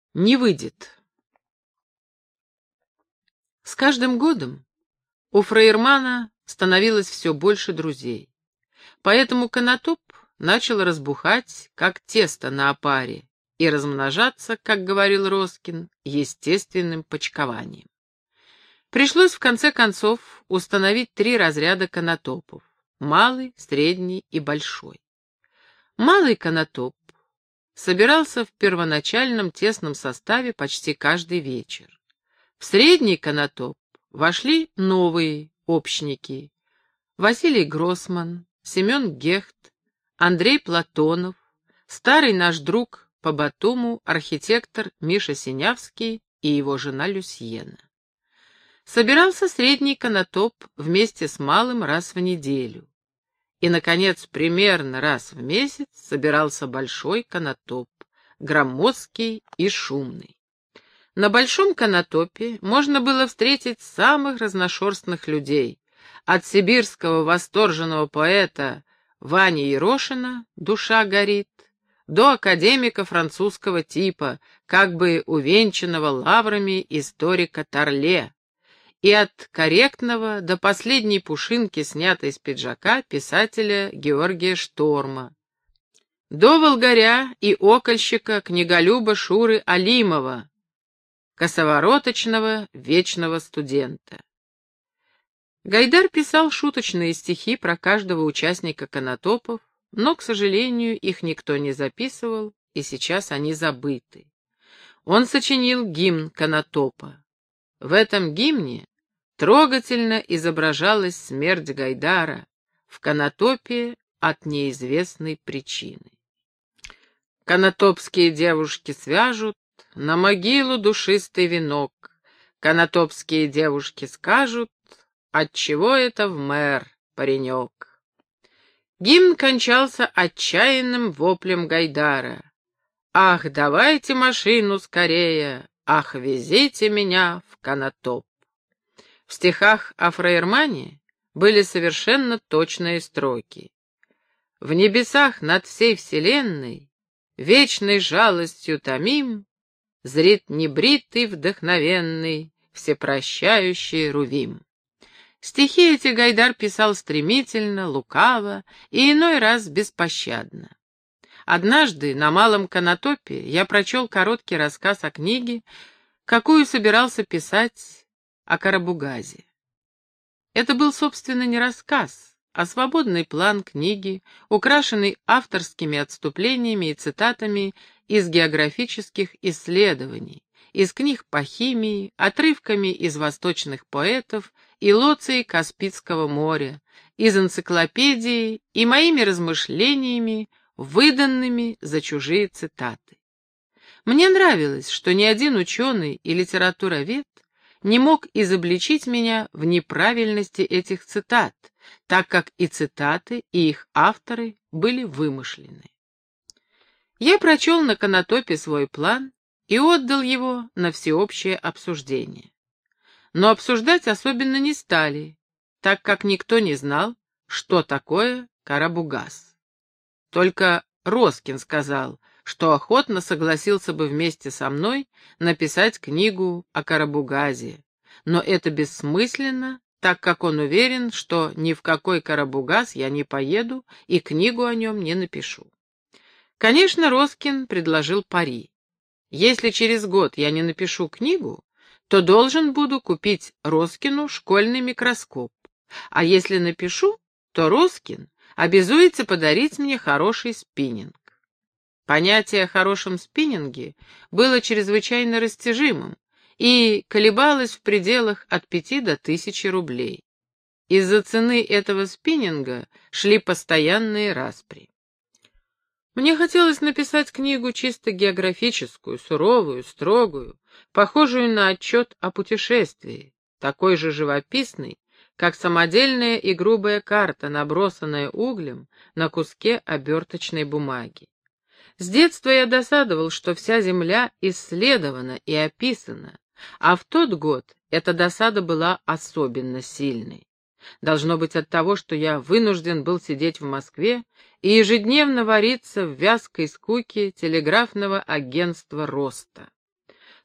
Не выйдет. С каждым годом у фраермана становилось все больше друзей. Поэтому Конотоп начал разбухать, как тесто на опаре, и размножаться, как говорил Роскин, естественным почкованием. Пришлось в конце концов установить 3 разряда конотопов: малый, средний и большой. Малый конотоп собирался в первоначальном тесном составе почти каждый вечер. В средний конотоп вошли новые общники: Василий Гроссман, Семен Гехт, Андрей Платонов, старый наш друг по Батуму архитектор Миша Синявский и его жена Люсьена. Собирался средний конотоп вместе с малым раз в неделю. И, наконец, примерно раз в месяц собирался большой конотоп, громоздкий и шумный. На большом конотопе можно было встретить самых разношерстных людей, от сибирского восторженного поэта Вани Ерошина «Душа горит», до академика французского типа, как бы увенчанного лаврами историка Торле, и от корректного до последней пушинки, снятой с пиджака, писателя Георгия Шторма, до волгаря и окольщика книголюба Шуры Алимова, косовороточного вечного студента. Гайдар писал шуточные стихи про каждого участника конотопов, но, к сожалению, их никто не записывал, и сейчас они забыты. Он сочинил гимн конотопа. В этом гимне трогательно изображалась смерть Гайдара в конотопе от неизвестной причины. Конотопские девушки свяжут на могилу душистый венок. Конотопские девушки скажут, отчего это в мэр, паренек. Гимн кончался отчаянным воплем Гайдара: «Ах, давайте машину скорее! Ах, везите меня в Конотоп!» В стихах о фраермане были совершенно точные строки: «В небесах над всей вселенной вечной жалостью томим зрит небритый вдохновенный всепрощающий Рувим». Стихи эти Гайдар писал стремительно, лукаво и иной раз беспощадно. Однажды на Малом Конотопе я прочел короткий рассказ о книге, какую собирался писать о Карабугазе. Это был, собственно, не рассказ, а свободный план книги, украшенный авторскими отступлениями и цитатами из географических исследований, из книг по химии, отрывками из восточных поэтов и лоций Каспийского моря, из энциклопедии и моими размышлениями, выданными за чужие цитаты. Мне нравилось, что ни один ученый и литературовед не мог изобличить меня в неправильности этих цитат, так как и цитаты, и их авторы были вымышлены. Я прочел на Конотопе свой план и отдал его на всеобщее обсуждение. Но обсуждать особенно не стали, так как никто не знал, что такое Карабугаз. Только Роскин сказал, что охотно согласился бы вместе со мной написать книгу о Карабугазе, но это бессмысленно, так как он уверен, что ни в какой Карабугаз я не поеду и книгу о нем не напишу. Конечно, Роскин предложил пари. Если через год я не напишу книгу, то должен буду купить Роскину школьный микроскоп, а если напишу, то Роскин обязуется подарить мне хороший спиннинг. Понятие о хорошем спиннинге было чрезвычайно растяжимым и колебалось в пределах от 5 до 1000 рублей. Из-за цены этого спиннинга шли постоянные распри. Мне хотелось написать книгу чисто географическую, суровую, строгую, похожую на отчет о путешествии, такой же живописный, как самодельная и грубая карта, набросанная углем на куске оберточной бумаги. С детства я досадовал, что вся земля исследована и описана, а в тот год эта досада была особенно сильной. Должно быть от того, что я вынужден был сидеть в Москве и ежедневно вариться в вязкой скуке телеграфного агентства роста.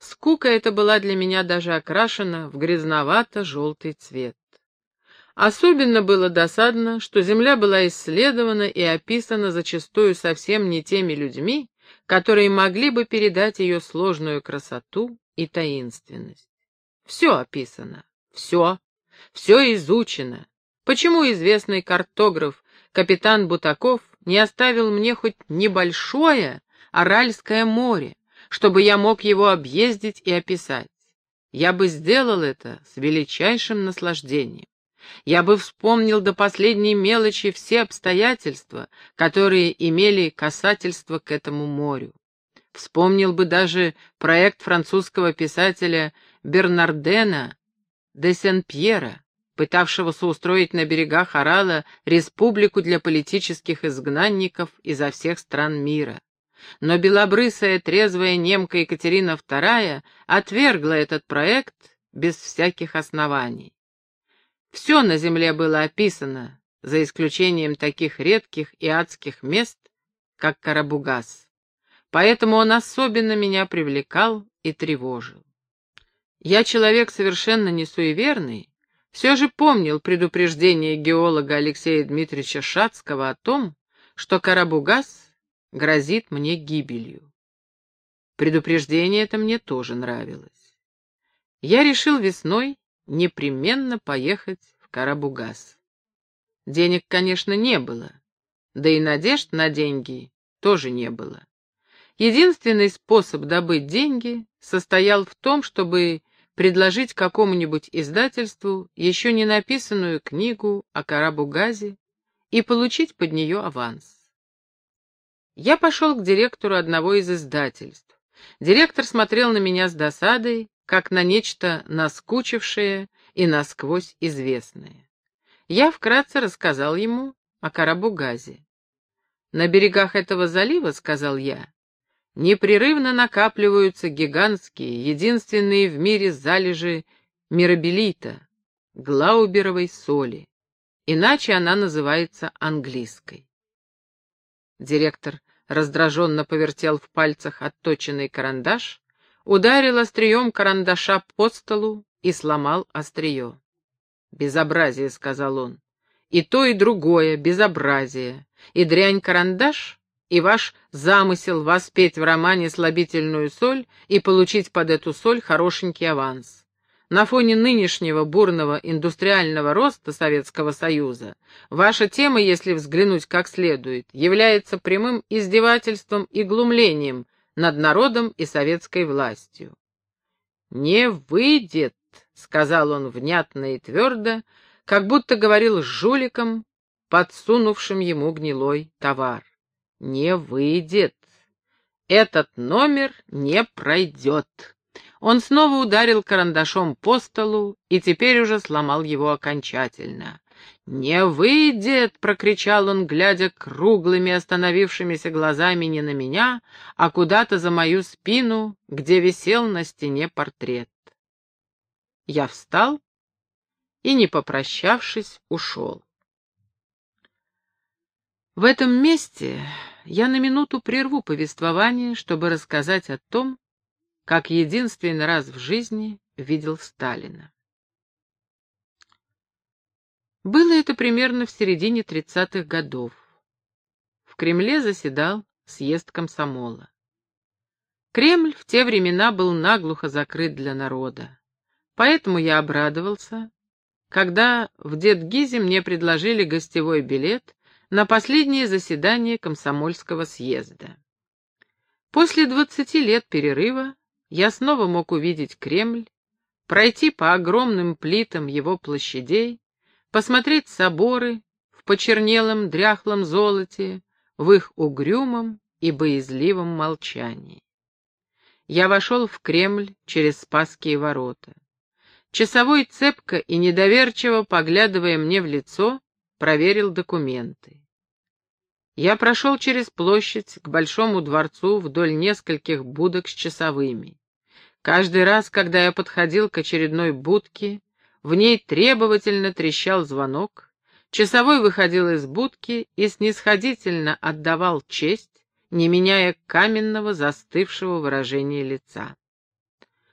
Скука эта была для меня даже окрашена в грязновато-желтый цвет. Особенно было досадно, что земля была исследована и описана зачастую совсем не теми людьми, которые могли бы передать ее сложную красоту и таинственность. Все описано, все изучено. Почему известный картограф капитан Бутаков не оставил мне хоть небольшое Аральское море, чтобы я мог его объездить и описать? Я бы сделал это с величайшим наслаждением. Я бы вспомнил до последней мелочи все обстоятельства, которые имели касательство к этому морю. Вспомнил бы даже проект французского писателя Бернардена де Сен-Пьера, пытавшегося устроить на берегах Арала республику для политических изгнанников изо всех стран мира. Но белобрысая трезвая немка Екатерина II отвергла этот проект без всяких оснований. Все на земле было описано, за исключением таких редких и адских мест, как Карабугас. Поэтому он особенно меня привлекал и тревожил. Я человек совершенно не суеверный, все же помнил предупреждение геолога Алексея Дмитриевича Шацкого о том, что Карабугас грозит мне гибелью. Предупреждение это мне тоже нравилось. Я решил весной непременно поехать в Карабугас. Денег, конечно, не было, да и надежд на деньги тоже не было. Единственный способ добыть деньги состоял в том, чтобы предложить какому-нибудь издательству еще не написанную книгу о Карабугазе и получить под нее аванс. Я пошел к директору одного из издательств. Директор смотрел на меня с досадой, как на нечто наскучившее и насквозь известное. Я вкратце рассказал ему о Карабугазе. «На берегах этого залива, — сказал я, — непрерывно накапливаются гигантские, единственные в мире залежи мирабелита, глауберовой соли, иначе она называется английской». Директор раздраженно повертел в пальцах отточенный карандаш, ударил острием карандаша по столу и сломал острие. «Безобразие», — сказал он, — «и то, и другое безобразие, и дрянь-карандаш, и ваш замысел воспеть в романе слабительную соль и получить под эту соль хорошенький аванс. На фоне нынешнего бурного индустриального роста Советского Союза ваша тема, если взглянуть как следует, является прямым издевательством и глумлением над народом и советской властью». «Не выйдет», — сказал он внятно и твердо, как будто говорил с жуликом, подсунувшим ему гнилой товар. «Не выйдет. Этот номер не пройдет». Он снова ударил карандашом по столу и теперь уже сломал его окончательно. «Не выйдет!» — прокричал он, глядя круглыми остановившимися глазами не на меня, а куда-то за мою спину, где висел на стене портрет. Я встал и, не попрощавшись, ушел. В этом месте я на минуту прерву повествование, чтобы рассказать о том, как единственный раз в жизни видел Сталина. Было это примерно в середине 30-х годов. В Кремле заседал съезд комсомола. Кремль в те времена был наглухо закрыт для народа, поэтому я обрадовался, когда в Дедгизе мне предложили гостевой билет на последнее заседание комсомольского съезда. После 20 лет перерыва я снова мог увидеть Кремль, пройти по огромным плитам его площадей, посмотреть соборы в почернелом дряхлом золоте, в их угрюмом и боязливом молчании. Я вошел в Кремль через Спасские ворота. Часовой, цепко и недоверчиво поглядывая мне в лицо, проверил документы. Я прошел через площадь к Большому дворцу вдоль нескольких будок с часовыми. Каждый раз, когда я подходил к очередной будке, в ней требовательно трещал звонок, часовой выходил из будки и снисходительно отдавал честь, не меняя каменного застывшего выражения лица.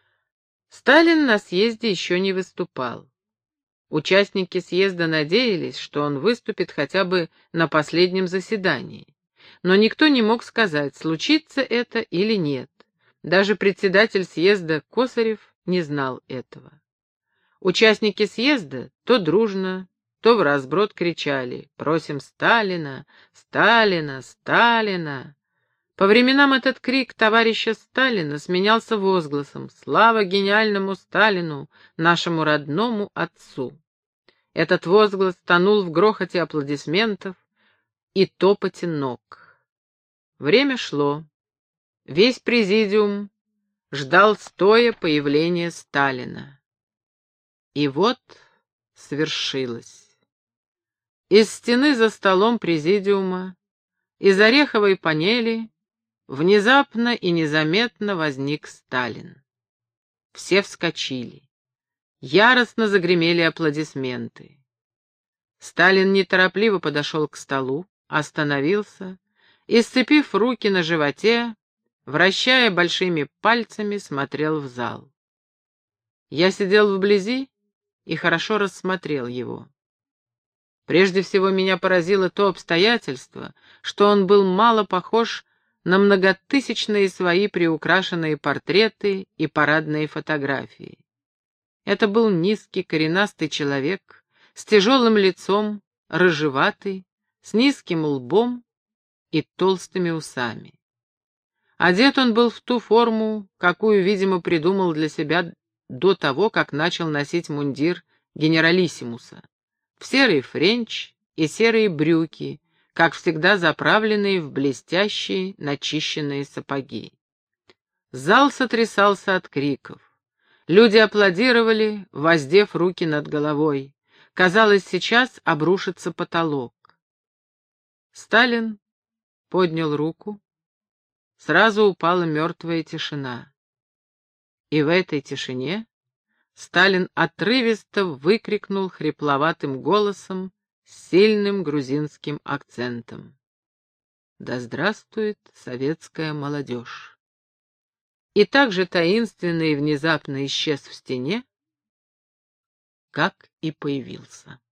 Сталин на съезде еще не выступал. Участники съезда надеялись, что он выступит хотя бы на последнем заседании. Но никто не мог сказать, случится это или нет. Даже председатель съезда Косарев не знал этого. Участники съезда то дружно, то вразброд кричали: «Просим Сталина! Сталина! Сталина!». По временам этот крик товарища Сталина сменялся возгласом: «Слава гениальному Сталину, нашему родному отцу!». Этот возглас тонул в грохоте аплодисментов и топоте ног. Время шло. Весь президиум ждал стоя появления Сталина. И вот свершилось. Из стены за столом президиума, из ореховой панели, внезапно и незаметно возник Сталин. Все вскочили. Яростно загремели аплодисменты. Сталин неторопливо подошел к столу, остановился и, сцепив руки на животе, вращая большими пальцами, смотрел в зал. Я сидел вблизи и хорошо рассмотрел его. Прежде всего меня поразило то обстоятельство, что он был мало похож на многотысячные свои приукрашенные портреты и парадные фотографии. Это был низкий коренастый человек с тяжелым лицом, рыжеватый, с низким лбом и толстыми усами. Одет он был в ту форму, какую, видимо, придумал для себя до того, как начал носить мундир генералиссимуса, в серый френч и серые брюки, как всегда заправленные в блестящие начищенные сапоги. Зал сотрясался от криков. Люди аплодировали, воздев руки над головой. Казалось, сейчас обрушится потолок. Сталин поднял руку. Сразу упала мертвая тишина. И в этой тишине Сталин отрывисто выкрикнул хрипловатым голосом с сильным грузинским акцентом: «Да здравствует советская молодежь!» И так же таинственно и внезапно исчез в стене, как и появился.